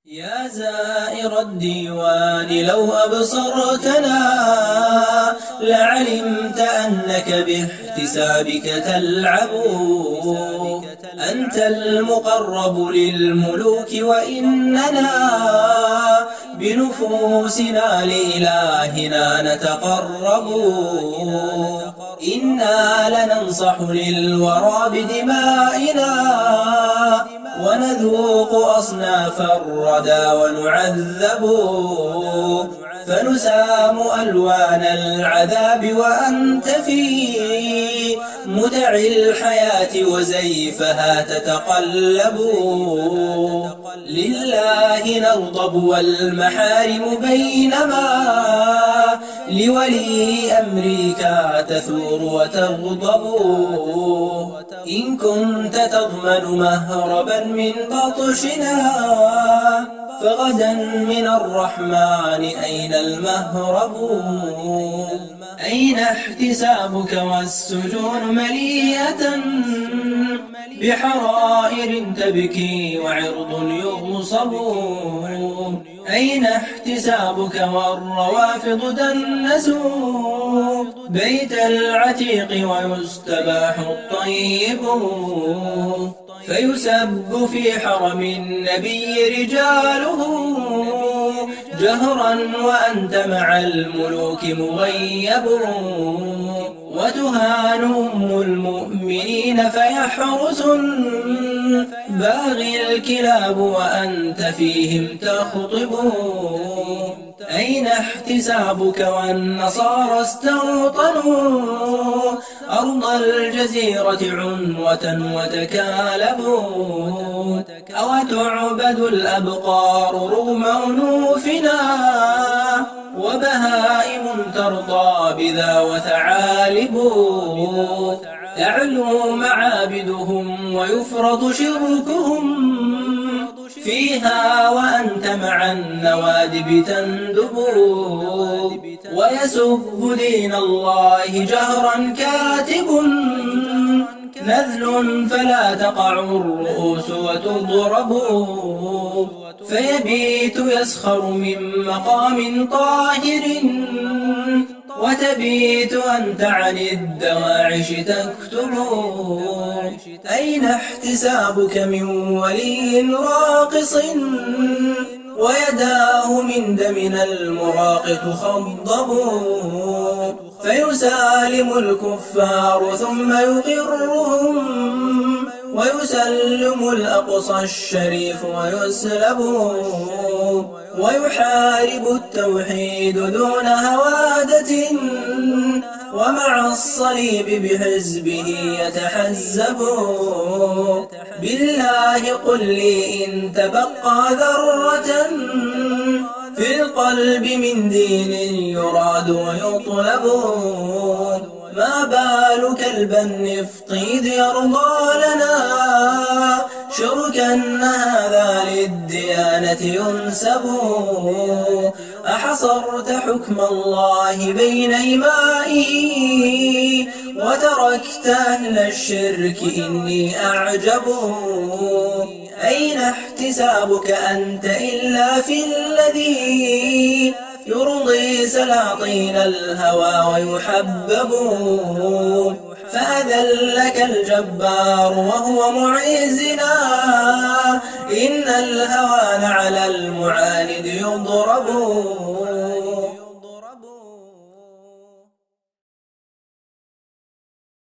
يا زائر الديوان لو أبصرتنا لعلمت أنك باحتسابك تلعب. أنت المقرب للملوك وإننا بنفوسنا لإلهنا نتقرب. إنا لننصح للورى بدمائنا ونذوق أصناف الردى ونعذب. فنسام ألوان العذاب وأنت في متع الحياة وزيفها تتقلب. لله نغضب والمحارم بينما لولي أمرك تثور وتغضب. إن كنت تضمن مهربا من بطشنا فغدا من الرحمن أين المهرب؟ أين احتسابك والسجون مليئة بحرائر تبكي وعرض يغصب؟ أين احتسابك والروافض دنسوا بيت العتيق ويستباح الطيب؟ فيسب في حرم النبي رجاله جهرا وأنت مع الملوك مغيب. وتهان أم المؤمنين فيحرس باغي الكلاب وأنت فيهم تخطب. أين احتسابك والنصارى استوطنوا أرض الجزيرة عنوة وتكالبوا؟ أو تعبد الأبقار رغم أنوفنا وبهائم ترضى بذا وثعالب؟ تعلو معابدهم ويفرض شركهم فيها وأنت مع النوادب تندب. ويسب دين الله جهرا كاتب نذل فلا تقع الرؤوس وتضرب. فيبيت يسخر من مقام طاهر وتبيت أنت عن الدواعش تكتب. أين احتسابك من ولي راقص ويداه من دمنا المراق تخضب؟ فيسالم الكفار ثم يقرهم ويسلم الأقصى الشريف ويسلب. ويحارب التوحيد دون هوادة ومع الصليب بحزبه يتحزب. بالله قل لي إن تبقى ذرة في القلب من دين يراد ويطلب. ما بال كلب النفط إذ يرضى لنا شركا هذا للديانة ينسب. أحصرت حكم الله بين إمائه وتركت أهل الشرك إني أعجب. أين احتسابك أنت إلا في الذي يرضي سلاطين الهوى ويحبب؟ فأذلك الجبار وهو معزنا إن الهوان على المعاند يضرب.